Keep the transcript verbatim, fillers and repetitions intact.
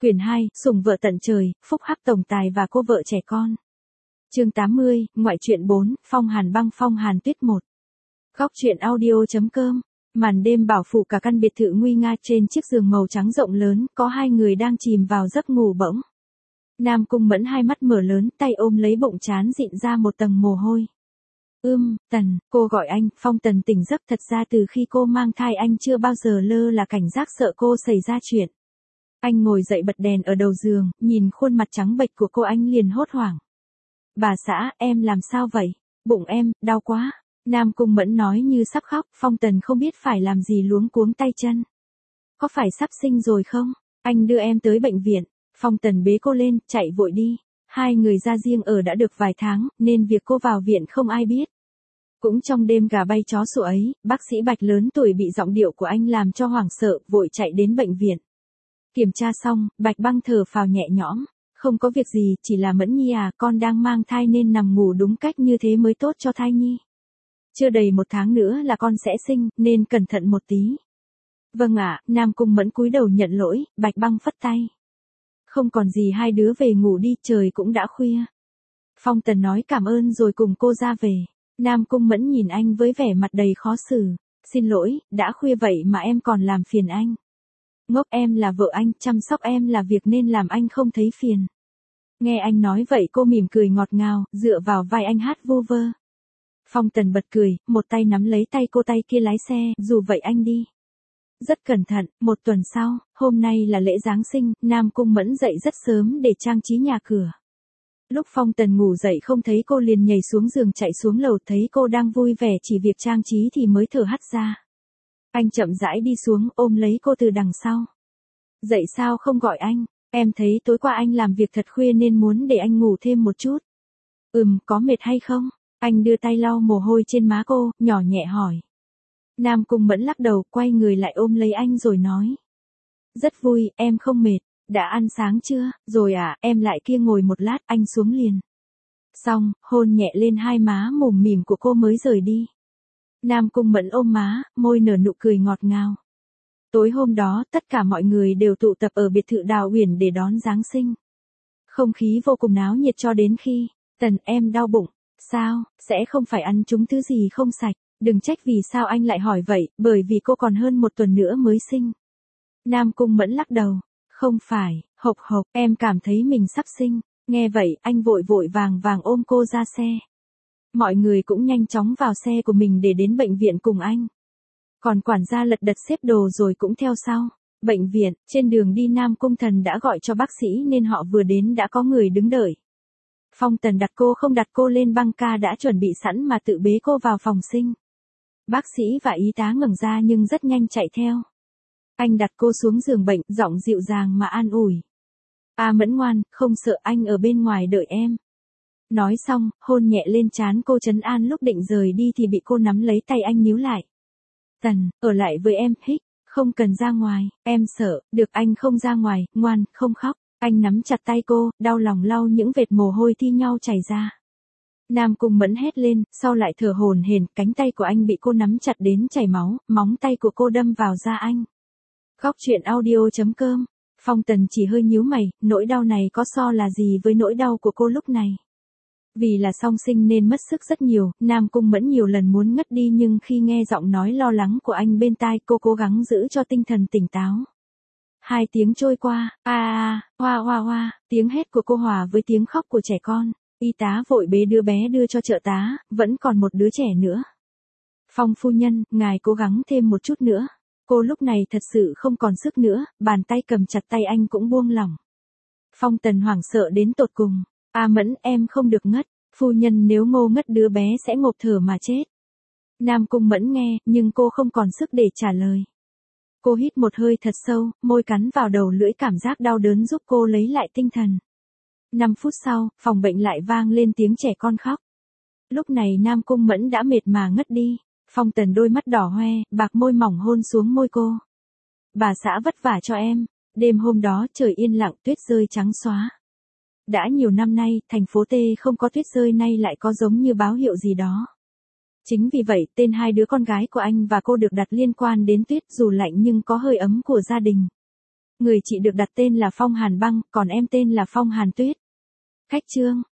Quyển hai, Sủng vợ tận trời, phúc hắc tổng tài và cô vợ trẻ con. Chương tám mươi, ngoại truyện bốn, Phong Hàn băng phong Hàn tuyết một. Góc truyện audio.com. Màn đêm bảo phủ cả căn biệt thự nguy nga, trên chiếc giường màu trắng rộng lớn, có hai người đang chìm vào giấc ngủ bỗng. Nam Cung Mẫn hai mắt mở lớn, tay ôm lấy bụng trán dịn ra một tầng mồ hôi. Ưm, Tần, cô gọi anh. Phong Tần tỉnh giấc, thật ra từ khi cô mang thai anh chưa bao giờ lơ là cảnh giác sợ cô xảy ra chuyện. Anh ngồi dậy bật đèn ở đầu giường, nhìn khuôn mặt trắng bệch của cô anh liền hốt hoảng. Bà xã, em làm sao vậy? Bụng em, đau quá. Nam Cung Mẫn nói như sắp khóc. Phong Tần không biết phải làm gì, luống cuống tay chân. Có phải sắp sinh rồi không? Anh đưa em tới bệnh viện. Phong Tần bế cô lên, chạy vội đi. Hai người ra riêng ở đã được vài tháng, nên việc cô vào viện không ai biết. Cũng trong đêm gà bay chó sủa ấy, bác sĩ Bạch lớn tuổi bị giọng điệu của anh làm cho hoảng sợ, vội chạy đến bệnh viện. Kiểm tra xong, Bạch băng thở phào nhẹ nhõm. Không có việc gì, chỉ là Mẫn Nhi à, con đang mang thai nên nằm ngủ đúng cách như thế mới tốt cho thai nhi. Chưa đầy một tháng nữa là con sẽ sinh, nên cẩn thận một tí. Vâng ạ. Nam Cung Mẫn cúi đầu nhận lỗi. Bạch băng phất tay. Không còn gì, hai đứa về ngủ đi, trời cũng đã khuya. Phong Tần nói cảm ơn rồi cùng cô ra về. Nam Cung Mẫn nhìn anh với vẻ mặt đầy khó xử. Xin lỗi, đã khuya vậy mà em còn làm phiền anh. Ngốc, em là vợ anh, chăm sóc em là việc nên làm anh không thấy phiền. Nghe anh nói vậy cô mỉm cười ngọt ngào, dựa vào vai anh hát vu vơ. Phong Tần bật cười, một tay nắm lấy tay cô, tay kia lái xe, dù vậy anh đi. Rất cẩn thận. Một tuần sau, hôm nay là lễ Giáng sinh, Nam Cung Mẫn dậy rất sớm để trang trí nhà cửa. Lúc Phong Tần ngủ dậy không thấy cô liền nhảy xuống giường chạy xuống lầu, thấy cô đang vui vẻ chỉ việc trang trí thì mới thở hắt ra. Anh chậm rãi đi xuống, ôm lấy cô từ đằng sau. Dậy sao không gọi anh? Em thấy tối qua anh làm việc thật khuya nên muốn để anh ngủ thêm một chút. Ừm, có mệt hay không? Anh đưa tay lau mồ hôi trên má cô, nhỏ nhẹ hỏi. Nam Cung Mẫn lắc đầu, quay người lại ôm lấy anh rồi nói. Rất vui, em không mệt. Đã ăn sáng chưa? Rồi à, em lại kia ngồi một lát, anh xuống liền. Xong, hôn nhẹ lên hai má mồm mỉm của cô mới rời đi. Nam Cung Mẫn ôm má, môi nở nụ cười ngọt ngào. Tối hôm đó, tất cả mọi người đều tụ tập ở biệt thự Đào Uyển để đón Giáng sinh. Không khí vô cùng náo nhiệt cho đến khi, Tần, em đau bụng. Sao, sẽ không phải ăn trúng thứ gì không sạch. Đừng trách vì sao anh lại hỏi vậy, bởi vì cô còn hơn một tuần nữa mới sinh. Nam Cung Mẫn lắc đầu. Không phải, hộc hộc, em cảm thấy mình sắp sinh. Nghe vậy, anh vội vội vàng vàng ôm cô ra xe. Mọi người cũng nhanh chóng vào xe của mình để đến bệnh viện cùng anh. Còn quản gia lật đật xếp đồ rồi cũng theo sau. Bệnh viện, trên đường đi Nam Cung Thần đã gọi cho bác sĩ nên họ vừa đến đã có người đứng đợi. Phong Tần đặt cô không đặt cô lên băng ca đã chuẩn bị sẵn mà tự bế cô vào phòng sinh. Bác sĩ và y tá ngẩng ra nhưng rất nhanh chạy theo. Anh đặt cô xuống giường bệnh, giọng dịu dàng mà an ủi. À Mẫn ngoan, không sợ, anh ở bên ngoài đợi em. Nói xong, hôn nhẹ lên trán cô trấn an, lúc định rời đi thì bị cô nắm lấy tay anh níu lại. Tần, ở lại với em, hích, không cần ra ngoài, em sợ. Được, anh không ra ngoài, ngoan, không khóc. Anh nắm chặt tay cô, đau lòng lau những vệt mồ hôi thi nhau chảy ra. Nam Cung Mẫn hét lên, sau lại thở hổn hển, cánh tay của anh bị cô nắm chặt đến chảy máu, móng tay của cô đâm vào da anh. Góc truyện audio.com. Phong Tần chỉ hơi nhíu mày, nỗi đau này có so là gì với nỗi đau của cô lúc này. Vì là song sinh nên mất sức rất nhiều, Nam Cung Mẫn nhiều lần muốn ngất đi nhưng khi nghe giọng nói lo lắng của anh bên tai cô cố gắng giữ cho tinh thần tỉnh táo. Hai tiếng trôi qua, a a, hoa hoa hoa, tiếng hét của cô hòa với tiếng khóc của trẻ con. Y tá vội bế đứa bé đưa cho trợ tá, vẫn còn một đứa trẻ nữa. Phong phu nhân, ngài cố gắng thêm một chút nữa. Cô lúc này thật sự không còn sức nữa, bàn tay cầm chặt tay anh cũng buông lỏng. Phong Tần hoảng sợ đến tột cùng. A Mẫn, em không được ngất. Phu nhân, nếu Ngô ngất đứa bé sẽ ngộp thở mà chết. Nam Cung Mẫn nghe, nhưng cô không còn sức để trả lời. Cô hít một hơi thật sâu, môi cắn vào đầu lưỡi, cảm giác đau đớn giúp cô lấy lại tinh thần. Năm phút sau, phòng bệnh lại vang lên tiếng trẻ con khóc. Lúc này Nam Cung Mẫn đã mệt mà ngất đi. Phong Tần đôi mắt đỏ hoe, bạc môi mỏng hôn xuống môi cô. Bà xã vất vả cho em. Đêm hôm đó trời yên lặng, tuyết rơi trắng xóa. Đã nhiều năm nay, thành phố T không có tuyết rơi, nay lại có giống như báo hiệu gì đó. Chính vì vậy, tên hai đứa con gái của anh và cô được đặt liên quan đến tuyết, dù lạnh nhưng có hơi ấm của gia đình. Người chị được đặt tên là Phong Hàn Băng, còn em tên là Phong Hàn Tuyết. Khách chương.